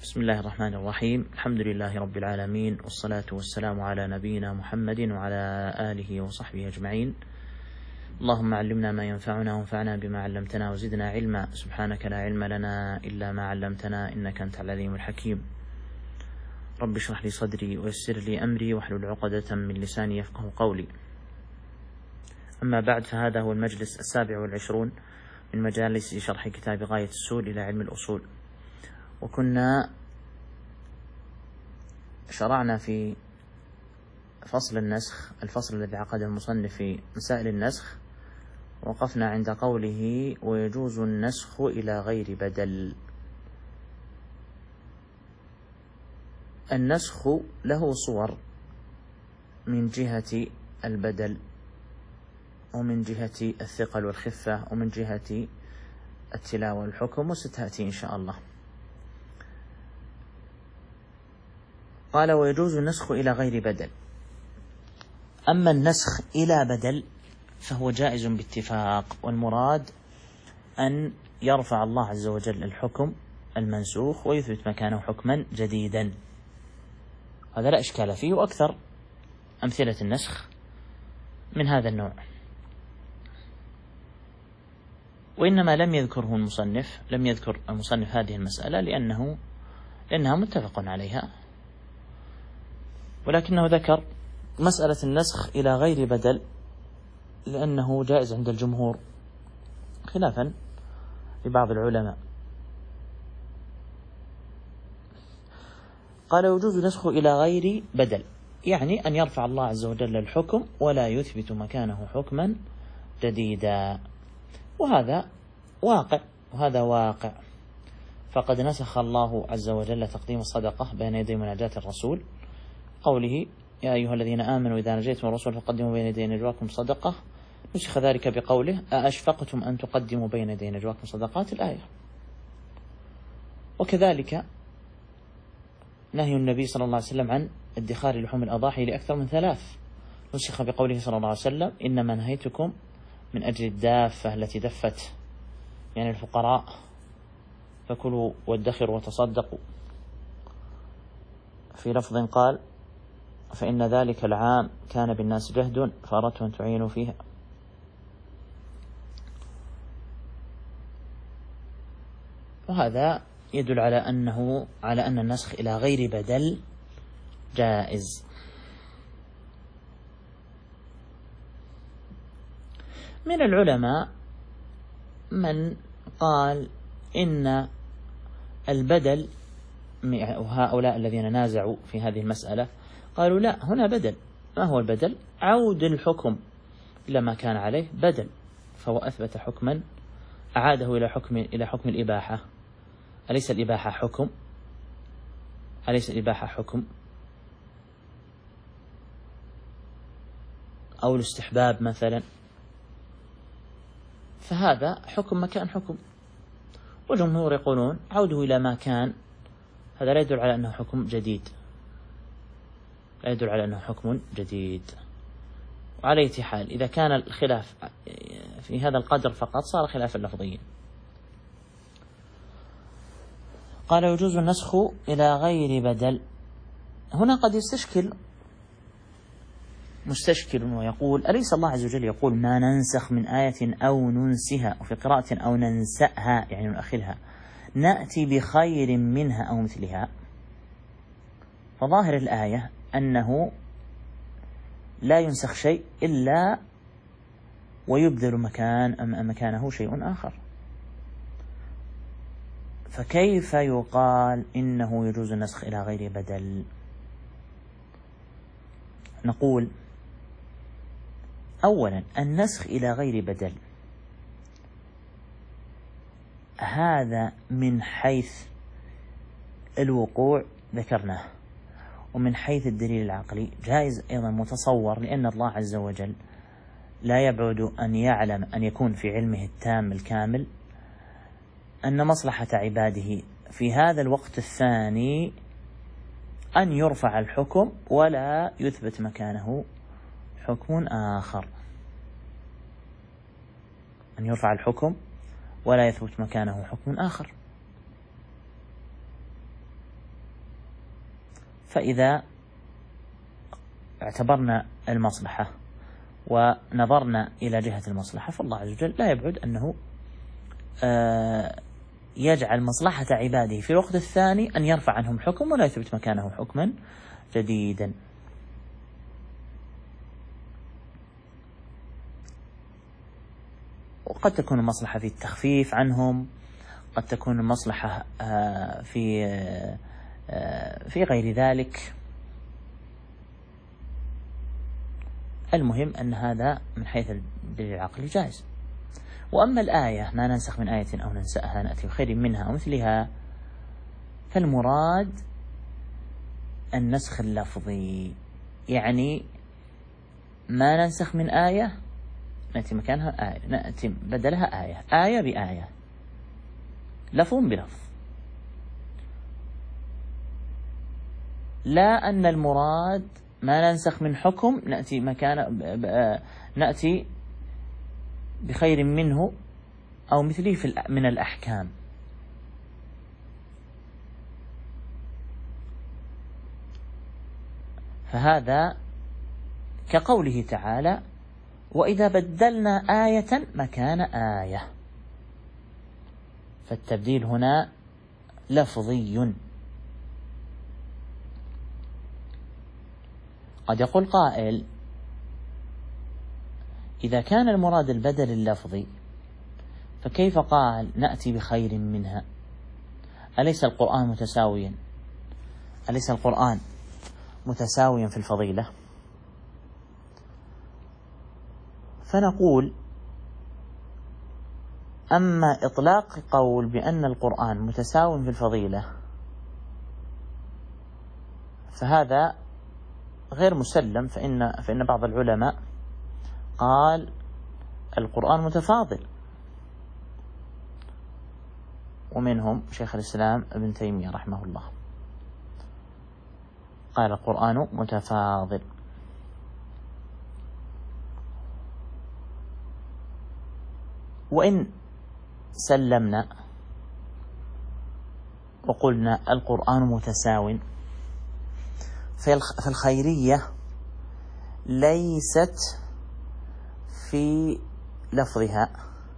بسم الله الرحمن الرحيم. الحمد لله رب العالمين، والصلاة والسلام على نبينا محمد وعلى آله وصحبه أجمعين. اللهم علمنا ما ينفعنا وانفعنا بما علمتنا وزدنا علما. سبحانك لا علم لنا إلا ما علمتنا إنك أنت العليم الحكيم. رب اشرح لي صدري ويسر لي أمري واحلل عقدة من لساني يفقه قولي. أما بعد، فهذا هو المجلس 27 من مجالس شرح كتاب غاية السول إلى علم الأصول. وكنا شرعنا في فصل النسخ، الفصل الذي عقده المصنف في مسائل النسخ، وقفنا عند قوله: ويجوز النسخ إلى غير بدل. النسخ له صور من جهة البدل، ومن جهة الثقل والخفة، ومن جهة التلاوة والحكم، وستأتي إن شاء الله. قال: ويجوز النسخ إلى غير بدل. أما النسخ إلى بدل فهو جائز باتفاق، والمراد أن يرفع الله عز وجل الحكم المنسوخ ويثبت مكانه حكما جديدا. هذا لا إشكال فيه، وأكثر أمثلة النسخ من هذا النوع. وإنما لم يذكر المصنف هذه المسألة لأنها متفق عليها، ولكنه ذكر مسألة النسخ إلى غير بدل لأنه جائز عند الجمهور، خلافا لبعض العلماء. قال: يجوز نسخ إلى غير بدل، يعني أن يرفع الله عز وجل الحكم ولا يثبت مكانه حكما جديدا. وهذا واقع، فقد نسخ الله عز وجل تقديم الصدقة بين يدي مناجاة الرسول، قوله: يا أيها الذين آمنوا إذا نجيتم الرسول فقدموا بين يدي نجواكم صدقة. نسخ ذلك بقوله: أأشفقتم أن تقدموا بين يدي نجواكم صدقات، الآية. وكذلك نهي النبي صلى الله عليه وسلم عن ادخار لحوم الأضاحي لأكثر من 3، نسخ بقوله صلى الله عليه وسلم: إنما نهيتكم من أجل الدافة التي دفت، يعني الفقراء، فكلوا وادخروا وتصدقوا. في لفظ قال: فإن ذلك العام كان بالناس جهد فأردت أن تعينوا فيها. وهذا يدل على أن النسخ إلى غير بدل جائز. من العلماء من قال إن البدل، وهؤلاء الذين نازعوا في هذه المسألة قالوا: لا، هنا بدل. ما هو البدل؟ عود الحكم إلى ما كان عليه بدل، فهو أثبت حكما أعاده إلى حكم الإباحة. أليس الإباحة حكم؟ أو الاستحباب مثلا، فهذا حكم مكان حكم. والجمهور يقولون عوده إلى ما كان، هذا لا يدل على أنه حكم جديد. وعلى أي حال، إذا كان الخلاف في هذا القدر فقط صار خلافا لفظيا. قال: يجوز النسخ إلى غير بدل. هنا قد يستشكل مستشكل ويقول: أليس الله عز وجل يقول: ما ننسخ من آية أو ننسها، وفي قراءة أو ننسأها يعني نؤخرها، نأتي بخير منها أو مثلها؟ فظاهر الآية أنه لا ينسخ شيء إلا ويبذل مكانه شيء آخر، فكيف يقال إنه يجوز النسخ إلى غير بدل؟ نقول: أولا، النسخ إلى غير بدل هذا من حيث الوقوع ذكرناه، ومن حيث الدليل العقلي جائز أيضا متصور، لأن الله عز وجل لا يبعد أن يعلم، أن يكون في علمه التام الكامل أن مصلحة عباده في هذا الوقت الثاني أن يرفع الحكم ولا يثبت مكانه حكم آخر، فإذا اعتبرنا المصلحة ونظرنا إلى جهة المصلحة، فالله عز وجل لا يبعد أنه يجعل مصلحة عباده في الوقت الثاني أن يرفع عنهم حكم ولا يثبت مكانه حكما جديدا. وقد تكون المصلحة في التخفيف عنهم، قد تكون المصلحة في غير ذلك. المهم أن هذا من حيث الدليل العقلي جائز. وأما الآية ما ننسخ من آية أو ننسأها نأتي بخير منها أو مثلها، فالمراد النسخ اللفظي، يعني ما ننسخ من آية نأتي مكانها آية، نأتي بدلها آية، آية بآية، لفظ بلفظ. لا أن المراد ما ننسخ من حكم نأتي بخير منه أو مثله من الأحكام. فهذا كقوله تعالى: وإذا بدلنا آية مكان آية، فالتبديل هنا لفظي. قد يقول قائل: إذا كان المراد البدل اللفظي فكيف قال نأتي بخير منها؟ أليس القرآن متساويا في الفضيلة؟ فنقول: أما إطلاق قول بأن القرآن متساو في الفضيلة فهذا غير مسلم، فإن بعض العلماء قال القرآن متفاضل، ومنهم شيخ الإسلام ابن تيمية رحمه الله قال القرآن متفاضل. وإن سلمنا وقلنا القرآن متساو، فالخيرية ليست في لفظها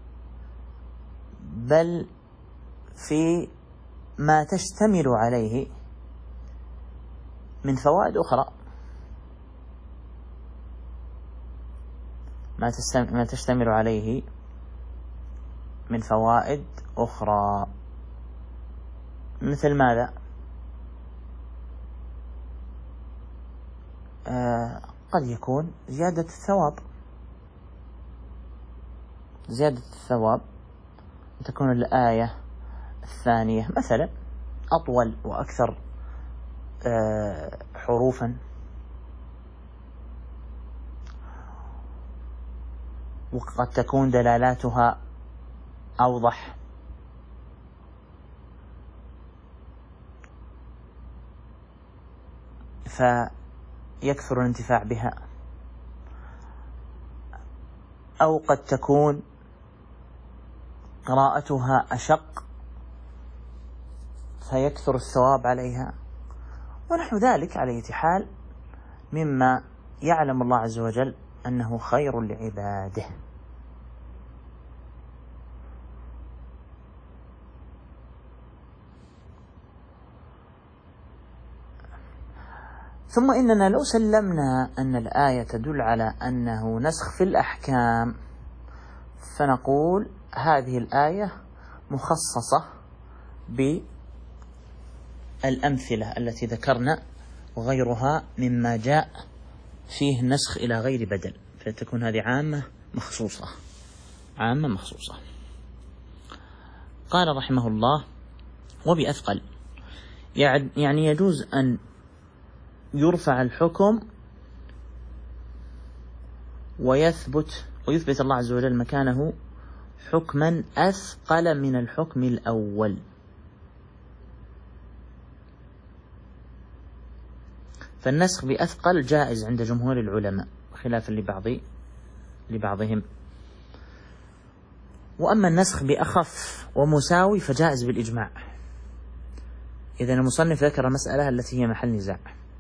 بل في ما تشتمل عليه من فوائد أخرى، ما تشتمل عليه من فوائد أخرى. مثل ماذا؟ قد يكون زيادة الثواب تكون الآية الثانية مثلا أطول وأكثر حروفا، وقد تكون دلالاتها أوضح، فيكثر الانتفاع بها، أو قد تكون قراءتها أشق فيكثر الثواب عليها، ونحو ذلك. على أي حال مما يعلم الله عز وجل أنه خير لعباده. ثم إننا لو سلمنا أن الآية تدل على أنه نسخ في الأحكام، فنقول هذه الآية مخصصة بالأمثلة التي ذكرنا وغيرها مما جاء فيه النسخ إلى غير بدل، فتكون هذه عامة مخصوصة. قال رحمه الله: وبأثقل، يعني يجوز أن يرفع الحكم ويثبت الله عز وجل مكانه حكما أثقل من الحكم الأول. فالنسخ بأثقل جائز عند جمهور العلماء خلافا لبعضهم. وأما النسخ بأخف ومساوي فجائز بالإجماع. إذن المصنف ذكر مسألة التي هي محل نزاع،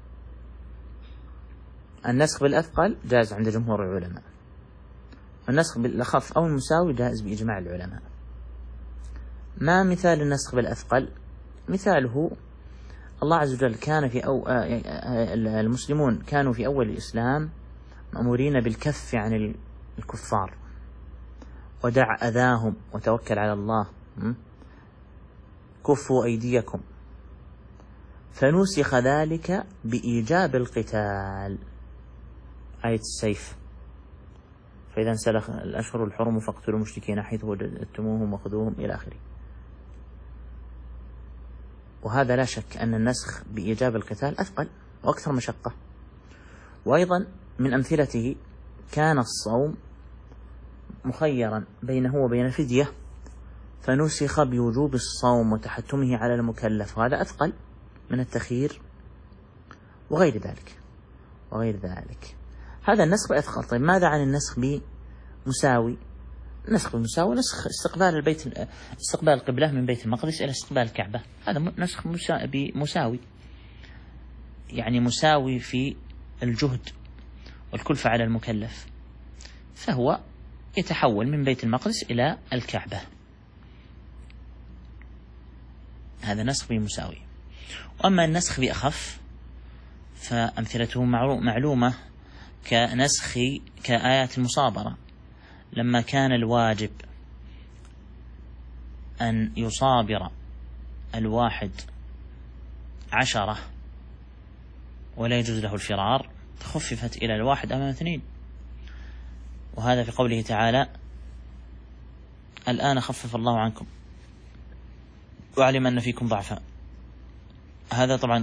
النسخ بالأثقل جائز عند جمهور العلماء، النسخ بالأخف أو المساوي جائز بإجماع العلماء. ما مثال النسخ بالأثقل؟ مثاله الله عز وجل كان في المسلمون كانوا في أول الإسلام مأمورين بالكف عن الكفار ودع أذاهم وتوكل على الله، كفوا أيديكم، فنسخ ذلك بإيجاب القتال، آية السيف، فإذا انسلخ الأشهر الحرم فاقتلوا المشركين حيث وجدتموهم وخذوهم إلى آخره. وهذا لا شك أن النسخ بإيجاب القتال أثقل وأكثر مشقة. وأيضا من أمثلته كان الصوم مخيرا بينه وبين الفدية، فنسخ بوجوب الصوم وتحتمه على المكلف، وهذا أثقل من التخيير وغير ذلك. هذا النسخ بأثقل. طيب ماذا عن النسخ بمساوي؟ النسخ بمساوي نسخ استقبال القبلة من بيت المقدس إلى استقبال الكعبة، هذا نسخ مساوي، يعني مساوي في الجهد والكلفة على المكلف، فهو يتحول من بيت المقدس إلى الكعبة، هذا نسخ بمساوي. وأما النسخ بأخف فأمثلته معلومة، كآيات المصابرة، لما كان الواجب أن يصابر 11 ولا يجوز له الفرار، خففت إلى 1 أمام 2، وهذا في قوله تعالى الآن خفف الله عنكم وعلم أن فيكم ضعفا. هذا طبعا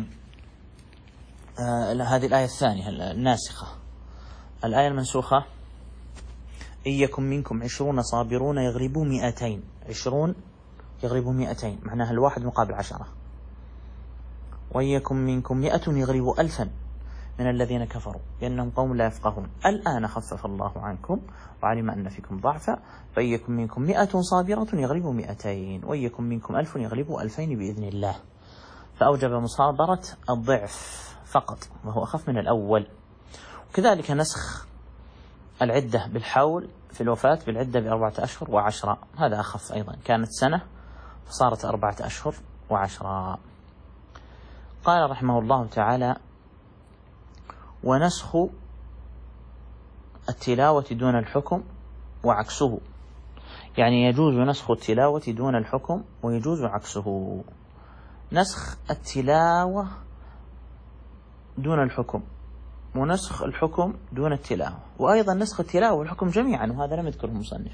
هذه الآية الثانية الناسخة. الآية المنسوخة إن يكن منكم 20 صابرون يغلبوا 200، 20 يغلبوا 200 معناها 1 مقابل 10. وإن يكن منكم 100 يغلبوا 1000 من الذين كفروا لأنهم قوم لا يفقهون. الآن خفف الله عنكم وعلم أن فيكم ضعفا فإن يكن منكم 100 صابرة يغلبوا 200 وإن يكن منكم 1000 يغلبوا 2000 بإذن الله، فأوجب مصابرة الضعف فقط وهو أخف من الأول. وكذلك نسخ العدة بالحول في الوفاة بالعدة ب4 أشهر و10، هذا أخف أيضا، كانت سنة فصارت 4 أشهر و10. قال رحمه الله تعالى ونسخ التلاوة دون الحكم وعكسه، يعني يجوز نسخ التلاوة دون الحكم ويجوز عكسه. نسخ التلاوة دون الحكم ونسخ الحكم دون التلاوة، وأيضا نسخ التلاوة والحكم جميعا، وهذا لم يذكره المصنف.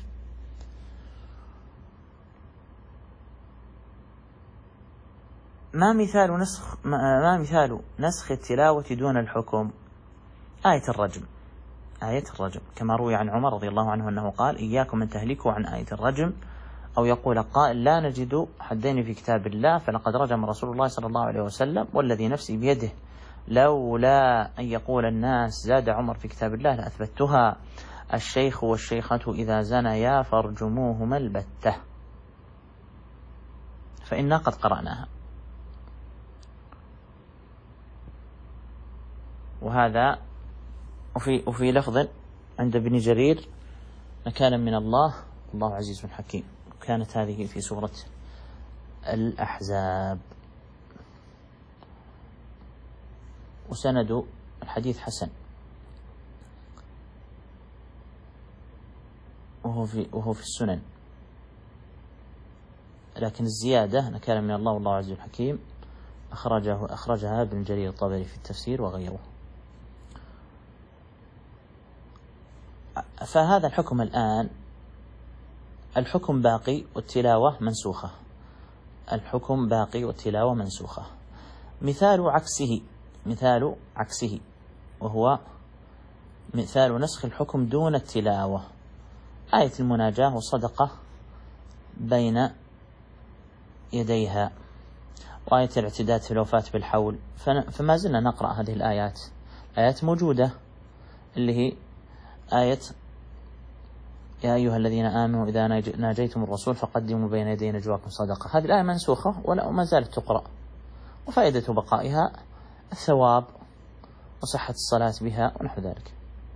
ما مثال نسخ التلاوة دون الحكم؟ آية الرجم كما روي عن عمر رضي الله عنه أنه قال إياكم أن تهلكوا عن آية الرجم، أو يقول قائل لا نجد حدين في كتاب الله فلقد رجم رسول الله صلى الله عليه وسلم والذي نفسي بيده لولا أن يقول الناس زاد عمر في كتاب الله لأثبتها الشيخ والشيخة إذا زنيا فارجموهما البتة، فإنا قد قرأناها. وهذا وفي لفظ عند ابن جرير نكالا من الله والله عزيز حكيم، كانت هذه في سورة الأحزاب. وسند الحديث حسن، وهو في السنن، لكن الزيادة نكالا من الله والله عزيز حكيم أخرجها ابن جرير الطبري في التفسير وغيره. فهذا الحكم الآن الحكم باقي والتلاوة منسوخة، الحكم باقي والتلاوة منسوخة. مثال عكسه وهو مثال نسخ الحكم دون التلاوة، آية المناجاة والصدقة بين يديها، وآية الاعتداد في الوفاة بالحول. فما زلنا نقرأ هذه الآيات، آيات موجودة اللي هي آية يا أيها الذين آمنوا إذا ناجيتم الرسول فقدموا بين يدي نجواكم صدقة. هذه الآية منسوخة وما زالت تقرأ، وفائدة بقائها الثواب وصحة الصلاة بها ونحو ذلك.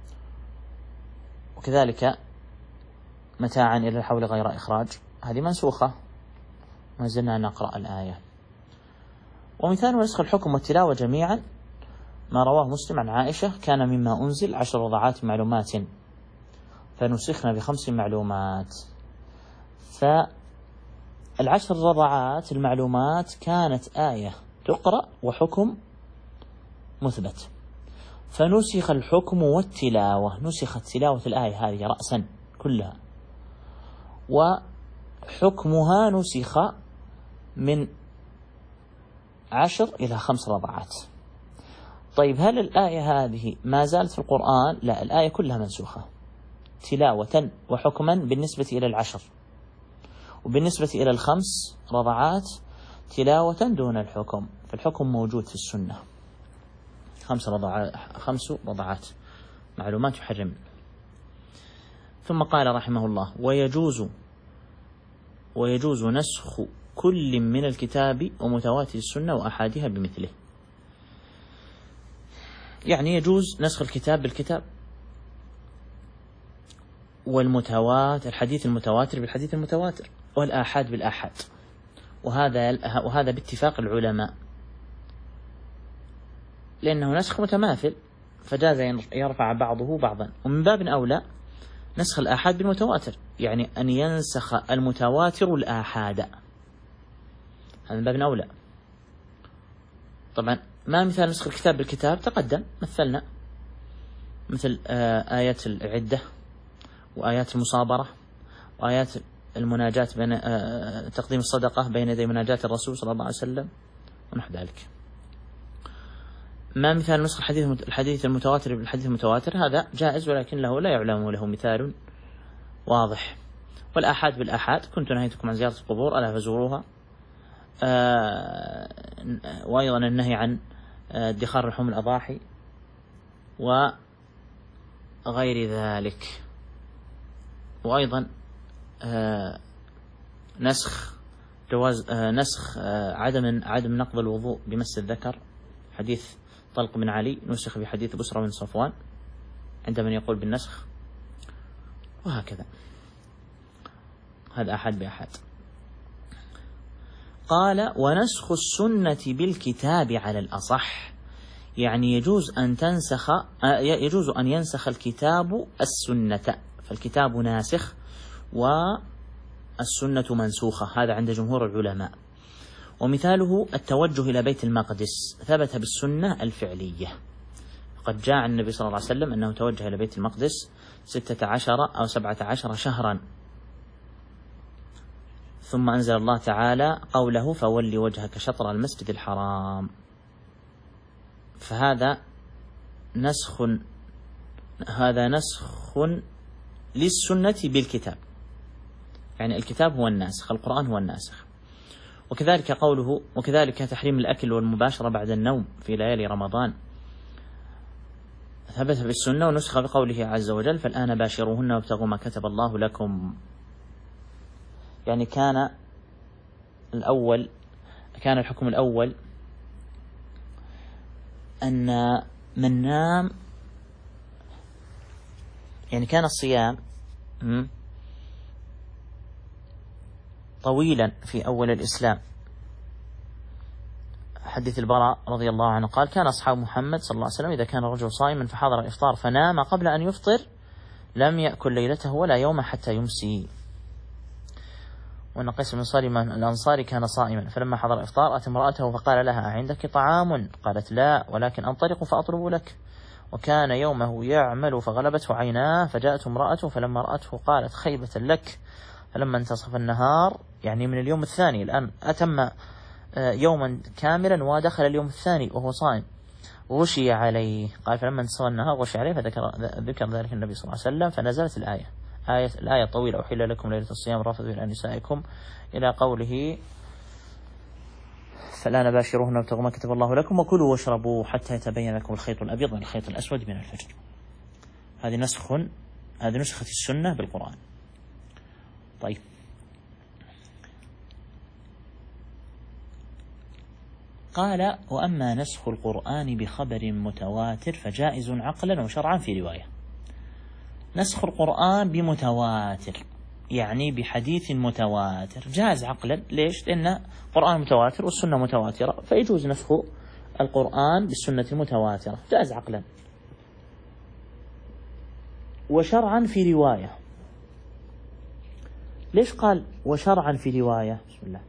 وكذلك متاعا إلى الحول غير إخراج، هذه منسوخة، ما زلنا نقرأ الآية. ومثال نسخ الحكم والتلاوة جميعا ما رواه مسلم عن عائشة: كان مما أنزل 10 رضعات معلومات فنسخنا ب5 معلومات. فال10 رضعات المعلومات كانت آية تقرأ وحكم مثبت، فنسخ الحكم والتلاوة، نسخت تلاوة الآية هذه رأسا كلها، وحكمها نسخ من 10 إلى 5 رضعات. طيب هل الآية هذه ما زالت في القرآن؟ لا، الآية كلها منسوخة تلاوة وحكما بالنسبة إلى 10، وبالنسبة إلى 5 رضعات تلاوة دون الحكم، فالحكم موجود في السنة. 5 رضعات معلومات يحرم. ثم قال رحمه الله: ويجوز نسخ كل من الكتاب ومتواتر السنة وأحادها بمثله. يعني يجوز نسخ الكتاب بالكتاب، والمتواتر الحديث المتواتر بالحديث المتواتر، والآحاد بالآحاد، وهذا باتفاق العلماء، لأنه نسخ متماثل فجاز يرفع بعضه بعضا. ومن باب أولى نسخ الآحاد بالمتواتر، يعني أن ينسخ المتواتر الآحاد، هذا من باب أولى. طبعا ما مثال نسخ الكتاب بالكتاب تقدم مثلنا، مثل آيات العدة وآيات المصابرة وآيات المناجاة بين تقديم الصدقة بين يدي مناجاة الرسول صلى الله عليه وسلم ونحو ذلك. ما مثال نسخ الحديث المتواتر بالحديث المتواتر؟ هذا جائز، ولكن لا يعلم له مثال واضح. والآحاد بالآحاد: كنت نهيتكم عن زيارة القبور ألا فزوروها. وأيضا النهي عن ادخار لحوم الأضاحي وغير ذلك. وأيضا نسخ عدم نقض الوضوء بمس الذكر، حديث طلق بن علي نسخ بحديث بسرى بن صفوان عند من يقول بالنسخ، وهكذا. هذا أحد بأحد. قال: ونسخ السنة بالكتاب على الأصح، يعني يجوز أن ينسخ الكتاب السنة، فالكتاب ناسخ والسنة منسوخة، هذا عند جمهور العلماء. ومثاله التوجه إلى بيت المقدس، ثبت بالسنة الفعلية، قد جاء عن النبي صلى الله عليه وسلم أنه توجه إلى بيت المقدس 16 أو 17 شهرا، ثم أنزل الله تعالى قوله: فولي وجهك شطر المسجد الحرام. فهذا نسخ للسنة بالكتاب، يعني الكتاب هو الناسخ، القرآن هو الناسخ. وكذلك قوله: وكذلك تحريم الأكل والمباشرة بعد النوم في ليالي رمضان، ثبت بالسنة ونسخ بقوله عز وجل: فالآن باشروهن وابتغوا ما كتب الله لكم. يعني كان الحكم الأول أن من نام، يعني كان الصيام طويلا في أول الإسلام. حديث البراء رضي الله عنه قال: كان أصحاب محمد صلى الله عليه وسلم إذا كان الرجل صائما فحضر الإفطار فنام قبل أن يفطر لم يأكل ليلته ولا يوم حتى يمسي. وأن قيس بن صالم الأنصاري كان صائما، فلما حضر الإفطار أتى امرأته فقال لها: عندك طعام؟ قالت: لا، ولكن أنطلق فأطلب لك. وكان يومه يعمل فغلبته عيناه، فجاءت امرأته فلما رأته قالت: خيبة لك. فلما انتصف النهار، يعني من اليوم الثاني، الآن أتم يوما كاملا ودخل اليوم الثاني وهو صائم، غشي عليه. قال: فلما انتصف النهار غشي عليه، فذكر ذلك النبي صلى الله عليه وسلم، فنزلت الآية الطويلة: أحل لكم ليلة الصيام الرفث إلى نسائكم، إلى قوله: فالآن باشروهن وابتغوا ما كتب الله لكم وكلوا واشربوا حتى يتبين لكم الخيط الأبيض من الخيط الأسود من الفجر. هذه نسخة السنة بالقرآن. طيب، قال وأما نسخ القرآن بخبر متواتر فجائز عقلا وشرعا في رواية. نسخ القرآن بمتواتر يعني بحديث متواتر جائز عقلا. ليش؟ لأن القرآن متواتر والسنة متواترة، فيجوز نسخ القرآن بالسنة المتواترة جائز عقلا. وشرعا في رواية. ليش قال وشرعا في رواية؟ بسم الله.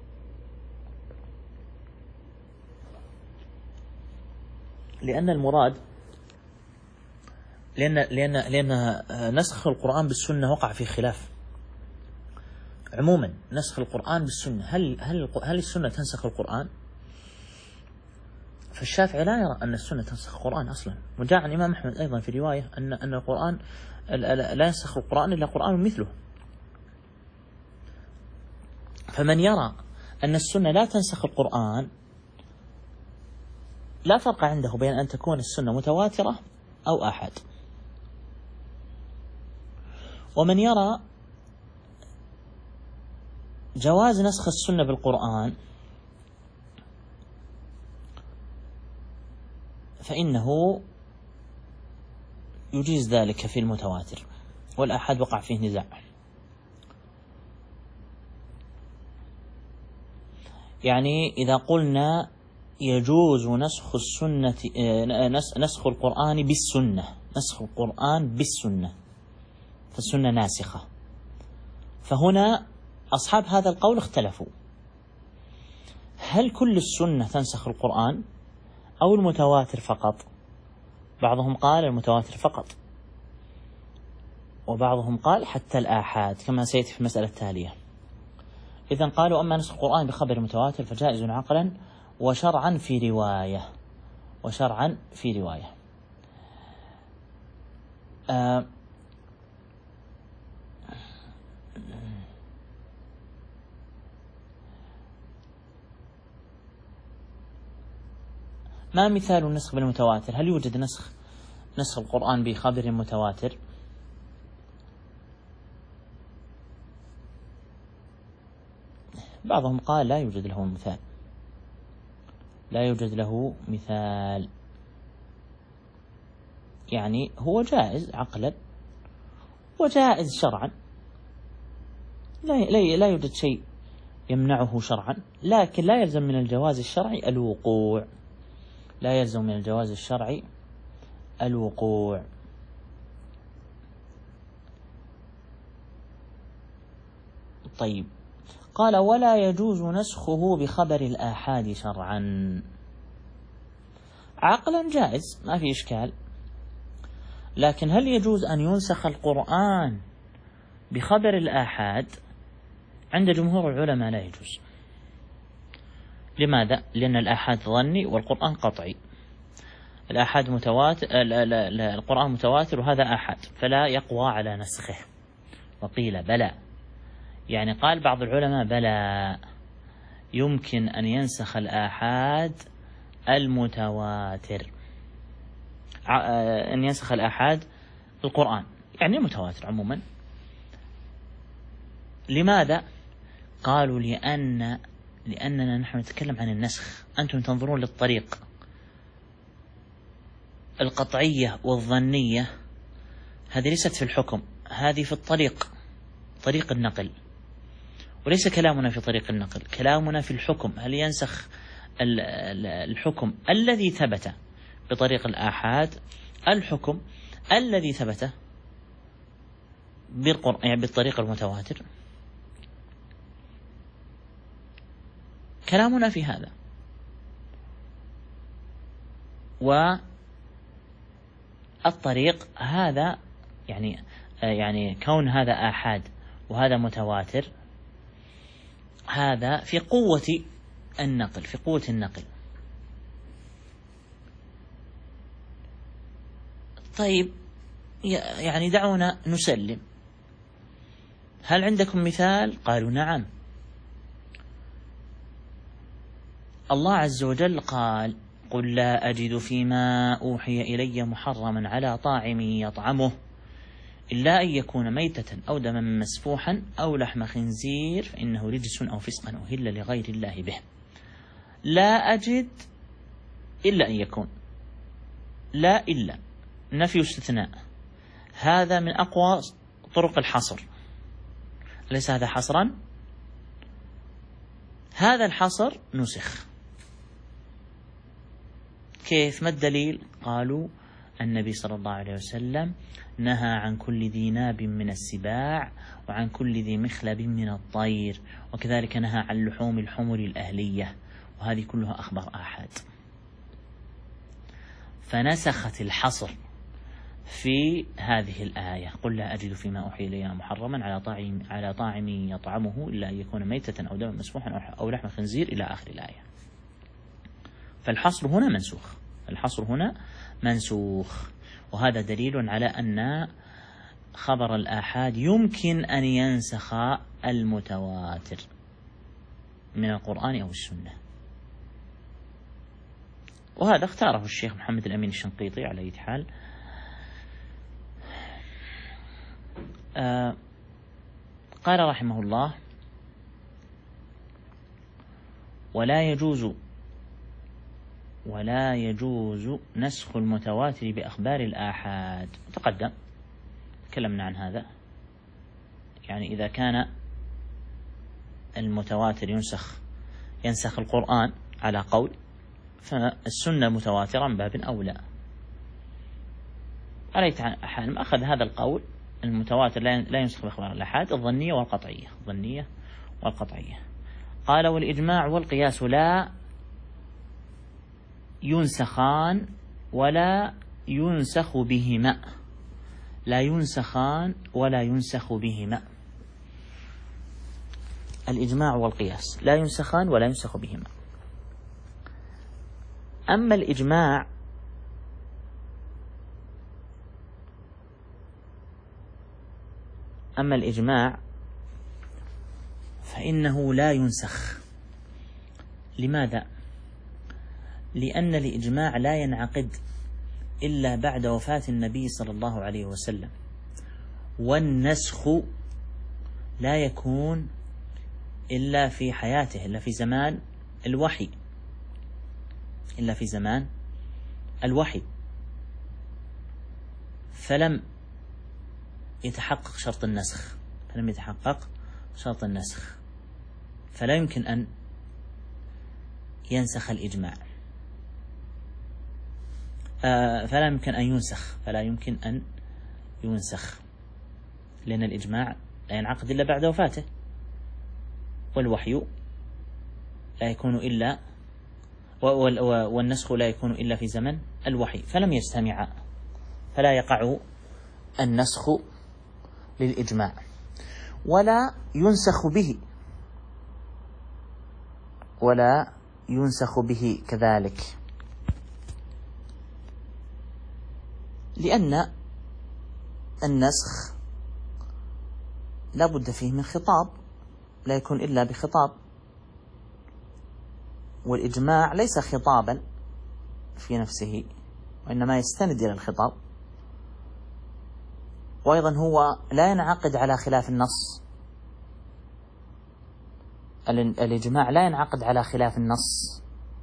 لأن المراد لأن نسخ القرآن بالسنة وقع في خلاف. عموما نسخ القرآن بالسنة، هل السنة تنسخ القرآن؟ فالشافعي لا يرى أن السنة تنسخ القرآن أصلا. وجاء عن الإمام أحمد أيضا في رواية أن القرآن لا ينسخ القرآن إلا قرآن مثله. فمن يرى أن السنة لا تنسخ القرآن لا فرق عنده بين أن تكون السنة متواترة أو آحاد. ومن يرى جواز نسخ السنة بالقرآن فإنه يجيز ذلك في المتواتر، والآحاد وقع فيه نزاع. يعني إذا قلنا يجوز نسخ السنة نسخ القرآن بالسنة، نسخ القرآن بالسنة فالسنة ناسخة، فهنا أصحاب هذا القول اختلفوا، هل كل السنة تنسخ القرآن أو المتواتر فقط؟ بعضهم قال المتواتر فقط، وبعضهم قال حتى الآحاد كما سيأتي في المسألة التالية. إذن قالوا أما نسخ القرآن بخبر متواتر فجائز عقلا وشرعا في رواية. وشرعا في رواية. ما مثال النسخ بالمتواتر؟ هل يوجد نسخ القرآن بخبر متواتر؟ بعضهم قال لا يوجد له مثال، لا يوجد له مثال، يعني هو جائز عقلا وجائز شرعا، لا يوجد شيء يمنعه شرعا، لكن لا يلزم من الجواز الشرعي الوقوع، لا يلزم من الجواز الشرعي الوقوع. طيب، قال ولا يجوز نسخه بخبر الآحاد شرعا. عقلا جائز ما في إشكال، لكن هل يجوز أن ينسخ القرآن بخبر الآحاد؟ عند جمهور العلماء لا يجوز. لماذا؟ لأن الآحاد ظني والقرآن قطعي. الآحاد متواتر، القرآن متواتر وهذا آحاد، فلا يقوى على نسخه. وقيل بلى، يعني قال بعض العلماء بلى يمكن أن ينسخ الآحاد المتواتر، أن ينسخ الآحاد القرآن، يعني متواتر عموما. لماذا؟ قالوا لأننا نحن نتكلم عن النسخ، أنتم تنظرون للطريق القطعية والظنية، هذه ليست في الحكم، هذه في الطريق، طريق النقل، وليس كلامنا في طريق النقل، كلامنا في الحكم. هل ينسخ الحكم الذي ثبت بطريق الآحاد الحكم الذي ثبت يعني بالطريق المتواتر؟ كلامنا في هذا. والطريق هذا يعني كون هذا آحاد وهذا متواتر، هذا في قوة النقل، في قوة النقل. طيب، يعني دعونا نسلم. هل عندكم مثال؟ قالوا نعم. الله عز وجل قال قل لا أجد فيما أوحي إلي محرما على طاعم يطعمه إلا أن يكون ميتة أو دما مسفوحا أو لحم خنزير فإنه رجس أو فسقا أهل لغير الله به. لا أجد إلا أن يكون، لا إلا نفي واستثناء، هذا من أقوى طرق الحصر. أليس هذا حصرا؟ هذا الحصر نسخ. كيف؟ ما الدليل؟ قالوا النبي صلى الله عليه وسلم نهى عن كل ذي ناب من السباع وعن كل ذي مخلب من الطير، وكذلك نهى عن لحوم الحمر الأهلية، وهذه كلها أخبار آحاد. فنسخت الحصر في هذه الآية: قل لا أجد فيما أوحي إلي محرما على طاعم يطعمه إلا أن يكون ميتة أو دما مسفوحا أو لحم خنزير إلى آخر الآية. فالحصر هنا منسوخ، الحصر هنا منسوخ، وهذا دليل على أن خبر الآحاد يمكن أن ينسخ المتواتر من القرآن أو السنة. وهذا اختاره الشيخ محمد الأمين الشنقيطي على أي حال. قال رحمه الله: ولا يجوز نسخ المتواتر بأخبار الآحاد. تقدم تكلمنا عن هذا، يعني إذا كان المتواتر ينسخ القرآن على قول، فالسنة متواترة من باب أولى. على حال ما أخذ هذا القول المتواتر لا ينسخ بأخبار الآحاد الظنية والقطعية. قال: والإجماع والقياس لا ينسخان ولا ينسخ بهما. لا ينسخان ولا ينسخ بهما. الإجماع والقياس لا ينسخان ولا ينسخ بهما. أما الإجماع فإنه لا ينسخ. لماذا؟ لأن الإجماع لا ينعقد إلا بعد وفاة النبي صلى الله عليه وسلم، والنسخ لا يكون إلا في حياته، إلا في زمان الوحي، فلم يتحقق شرط النسخ، فلا يمكن أن ينسخ الإجماع، فلا يمكن أن ينسخ، لأن الإجماع لا ينعقد إلا بعد وفاته، والوحي لا يكون إلا والنسخ لا يكون إلا في زمن الوحي، فلم يجتمعا، فلا يقع النسخ للإجماع، ولا ينسخ به كذلك، لأن النسخ لا بد فيه من خطاب، لا يكون إلا بخطاب، والإجماع ليس خطابا في نفسه، وإنما يستند إلى الخطاب، وأيضا هو لا ينعقد على خلاف النص. الإجماع لا ينعقد على خلاف النص،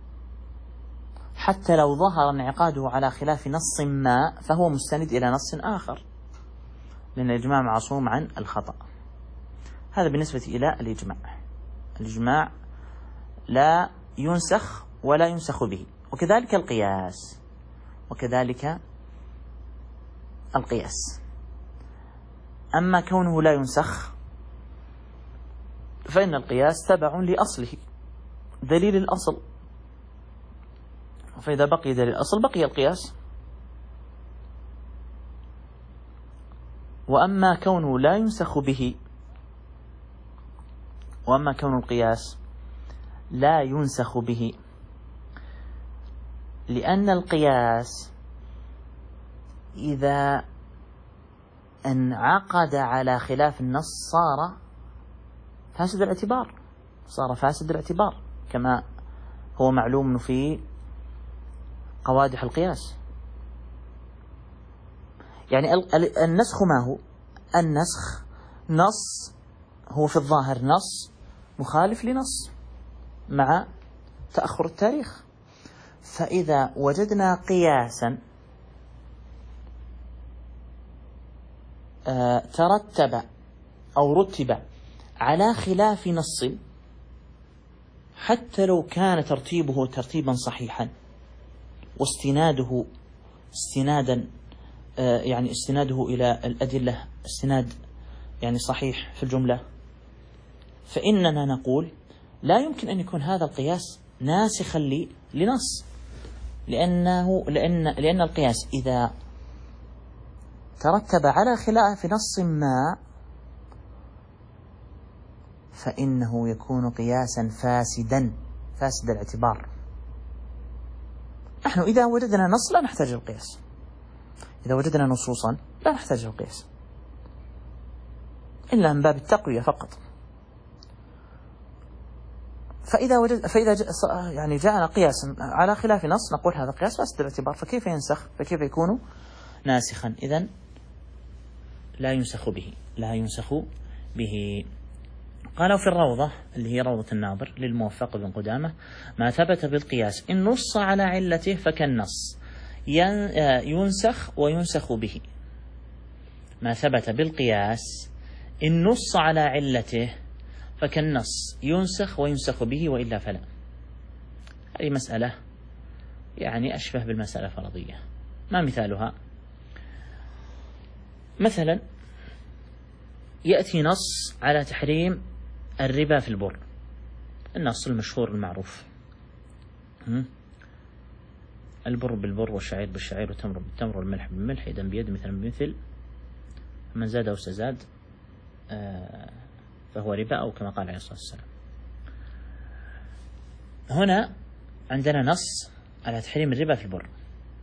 حتى لو ظهر انعقاده على خلاف نص ما فهو مستند إلى نص آخر، لأن الإجماع معصوم عن الخطأ. هذا بالنسبة إلى الإجماع لا ينسخ ولا ينسخ به. وكذلك القياس. أما كونه لا ينسخ فإن القياس تبع لأصله، دليل الأصل، فإذا بقي دليل الأصل بقي القياس. وأما كونه لا ينسخ به، وأما كون القياس لا ينسخ به، لأن القياس إذا انعقد على خلاف النص صار فاسد الاعتبار، كما هو معلوم في قوادح القياس. يعني النسخ ما هو؟ النسخ نص هو في الظاهر نص مخالف لنص مع تأخر التاريخ. فإذا وجدنا قياسا ترتب أو رتب على خلاف نص، حتى لو كان ترتيبه ترتيبا صحيحا واستناده استنادا يعني استناده إلى الأدلة استناد يعني صحيح في الجملة، فإننا نقول لا يمكن أن يكون هذا القياس ناسخا لنص، لأن القياس إذا ترتب على خلاف نص ما فإنه يكون قياسا فاسد الاعتبار. نحن إذا وجدنا نص لا نحتاج القياس، إذا وجدنا نصوصا لا نحتاج القياس إلا من باب التقوية فقط. فإذا يعني جاءنا قياس على خلاف نص نقول هذا قياس فاسد الاعتبار، فكيف ينسخ؟ فكيف يكون ناسخا؟ إذن لا ينسخ به. قالوا في الروضة اللي هي روضة الناظر للموفق بن قدامة: ما ثبت بالقياس إن نص على علته فكالنص ينسخ وينسخ به. ما ثبت بالقياس إن نص على علته فكالنص ينسخ وينسخ به وإلا فلا. هذه مسألة يعني أشبه بالمسألة الفرضية. ما مثالها؟ مثلا يأتي نص على تحريم الربا في البر، النص المشهور المعروف: البر بالبر والشعير بالشعير والتمر بالتمر والملح بالملح يدا بيد مثلا بمثل، من زاد أو استزاد فهو ربا، أو كما قال عليه الصلاة والسلام. هنا عندنا نص على تحريم الربا في البر.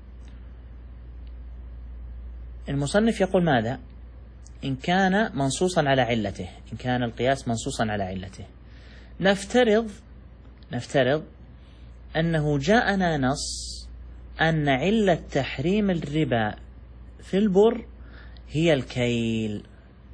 المصنف يقول ماذا؟ إن كان منصوصا على علته، إن كان القياس منصوصا على علته. نفترض أنه جاءنا نص أن علة تحريم الربا في البر هي الكيل.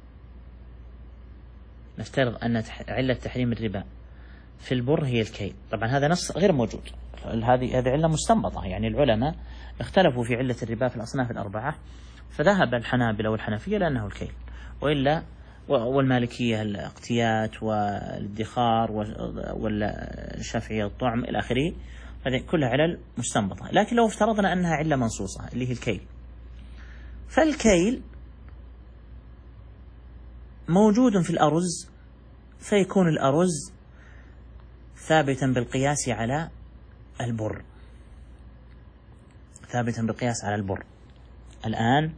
نفترض أن علة تحريم الربا في البر هي الكيل. طبعا هذا نص غير موجود، هذه علة مستنبطة، يعني العلماء اختلفوا في علة الربا في الأصناف الأربعة، فذهب الحنابلة والحنفية لأنه الكيل، وإلا والمالكية الاقتيات والادخار والشافعية الطعم إلى آخره، هذه كلها علل مستنبطة. لكن لو افترضنا أنها علة منصوصة اللي هي الكيل، فالكيل موجود في الأرز، فيكون الأرز ثابتا بالقياس على البر، الآن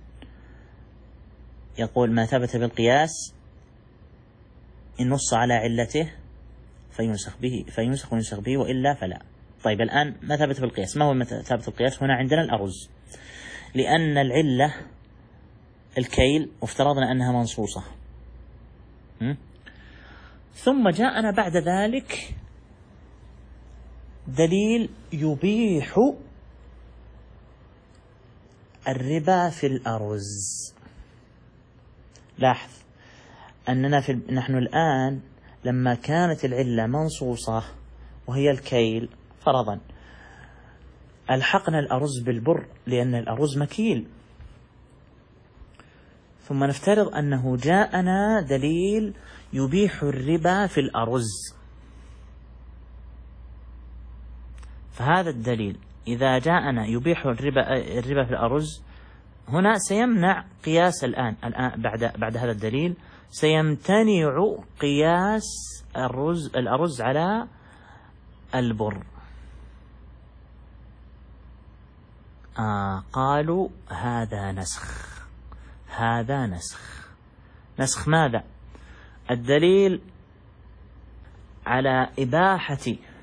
يقول ما ثبت بالقياس إن نص على علته فينسخ وينسخ به وإلا فلا. طيب الآن ما ثبت بالقياس؟ ما هو ثابت القياس؟ هنا عندنا الأرز، لأن العلة الكيل وافترضنا أنها منصوصة. ثم جاءنا بعد ذلك دليل يبيح الربا في الأرز. لاحظ أننا نحن الآن لما كانت العلة منصوصة وهي الكيل فرضا، ألحقنا الأرز بالبر لأن الأرز مكيل، ثم نفترض أنه جاءنا دليل يبيح الربا في الأرز. فهذا الدليل إذا جاءنا يبيح الربا في الأرز، هنا سيمنع قياس الآن بعد هذا الدليل سيمتنع قياس الأرز على البر. قالوا هذا نسخ ماذا؟ الدليل على إباحة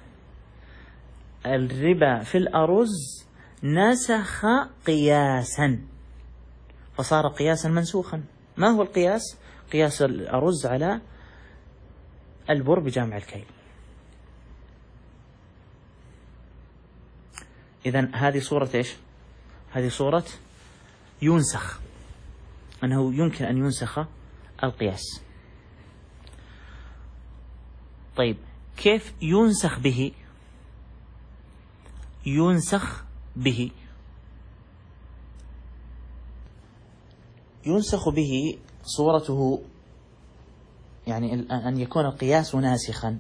الربا في الأرز نسخ قياسا، فصار قياسا منسوخا. ما هو القياس؟ قياس الأرز على البر بجامع الكيل. إذن هذه صورة إيش؟ هذه صورة ينسخ، أنه يمكن أن ينسخ القياس. طيب كيف ينسخ به؟ ينسخ به. ينسخ به صورته يعني أن يكون القياس ناسخا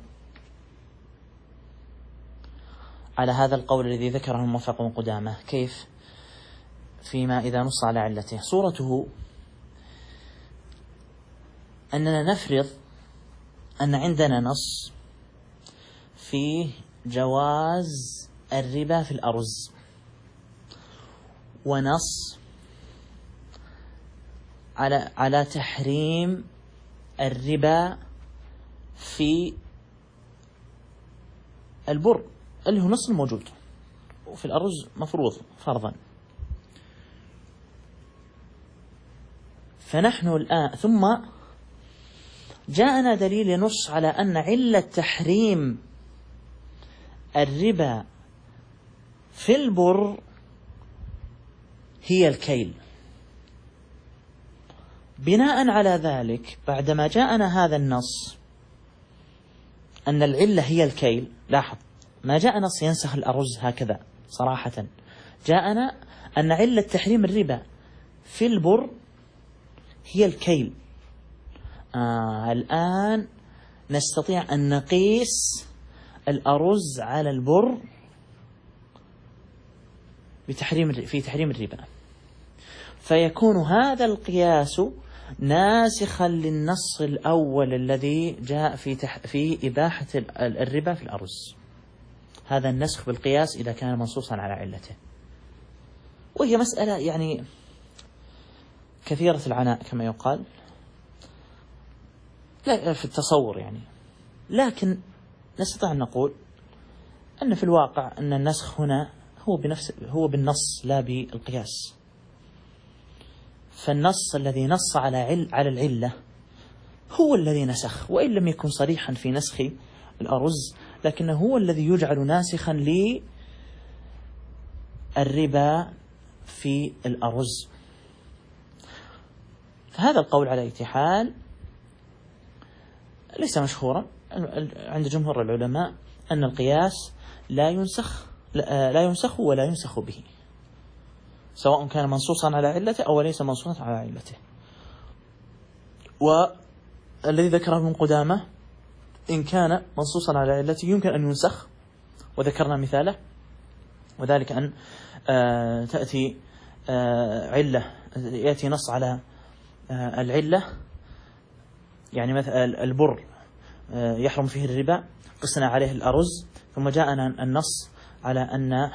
على هذا القول الذي ذكره الموفق بن قدامة. كيف؟ فيما إذا نص على علته. صورته أننا نفرض أن عندنا نص في جواز الربا في الأرز، ونص على تحريم الربا في البر اللي هو نص موجود، وفي الأرز مفروض فرضا. فنحن الآن ثم جاءنا دليل ينص على أن علة تحريم الربا في البر هي الكيل. بناء على ذلك بعدما جاءنا هذا النص أن العلة هي الكيل، لاحظ ما جاء نص ينسخ الأرز هكذا صراحة، جاءنا أن علة تحريم الربا في البر هي الكيل. الآن نستطيع أن نقيس الأرز على البر في تحريم الربا، فيكون هذا القياس ناسخا للنص الأول الذي جاء في إباحة الربا في الأرز. هذا النسخ بالقياس إذا كان منصوصا على علته، وهي مسألة يعني كثيرة العناء كما يقال، لا في التصور يعني، لكن نستطيع أن نقول أن في الواقع أن النسخ هنا هو بالنص لا بالقياس. فالنص الذي نص على العلة هو الذي نسخ، وإن لم يكن صريحا في نسخ الأرز، لكنه هو الذي يجعل ناسخا للربا في الأرز. فهذا القول على أي حال ليس مشهورا عند جمهور العلماء أن القياس لا ينسخ ولا ينسخ به، سواء كان منصوصا على علته أو ليس منصوصا على علته. والذي ذكره ابن قدامة إن كان منصوصا على علته يمكن أن ينسخ، وذكرنا مثاله، وذلك أن تأتي علة، يأتي نص على العلة، يعني مثلا البر يحرم فيه الربا، قسنا عليه الأرز، ثم جاءنا النص على أن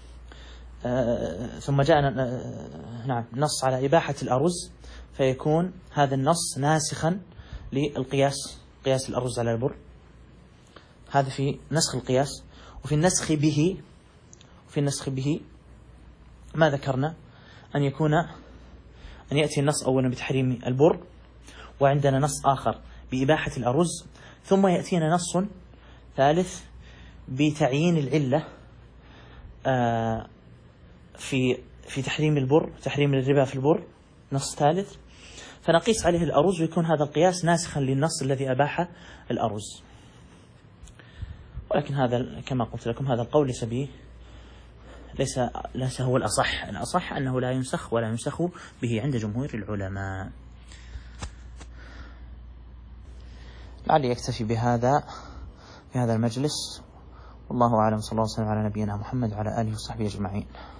نص على إباحة الأرز، فيكون هذا النص ناسخا للقياس، قياس الأرز على البر. هذا في نسخ القياس. وفي النسخ به ما ذكرنا أن يأتي النص أولا بتحريم البر، وعندنا نص آخر بإباحة الأرز، ثم يأتينا نص ثالث بتعيين العلة في تحريم البر، تحريم الربا في البر، نص ثالث، فنقيس عليه الأرز، ويكون هذا القياس ناسخا للنص الذي أباح الأرز. ولكن هذا كما قلت لكم هذا القول ليس هو الأصح. الأصح أنه لا ينسخ ولا ينسخ به عند جمهور العلماء. لعلي يكتفي بهذا في هذا المجلس، والله أعلم. صلى الله عليه وسلم على نبينا محمد وعلى آله وصحبه أجمعين.